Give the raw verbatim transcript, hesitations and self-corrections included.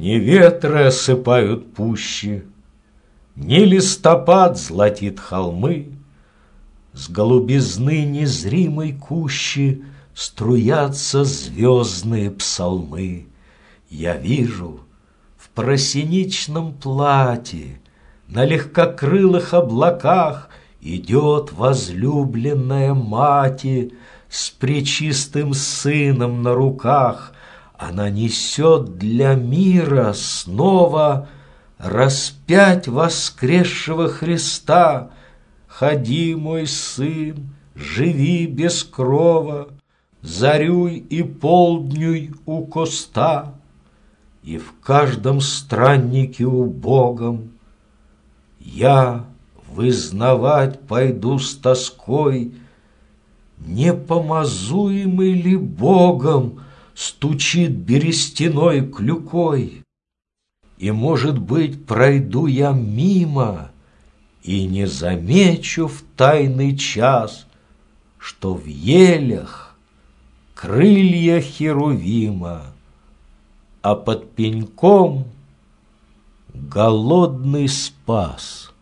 Не ветры осыпают пущи, не листопад золотит холмы, с голубизны незримой кущи струятся звездные псалмы. Я вижу в просеничном платье на легкокрылых облаках идет возлюбленная мати с пречистым сыном на руках. Она несет для мира снова распять воскресшего Христа. Ходи, мой сын, живи без крова, зарюй и полднюй у коста. И в каждом страннике убогом я вызнавать пойду с тоской, не помазуемый ли Богом стучит берестяной клюкой. И, может быть, пройду я мимо и не замечу в тайный час, что в елях крылья Херувима, а под пеньком голодный Спас.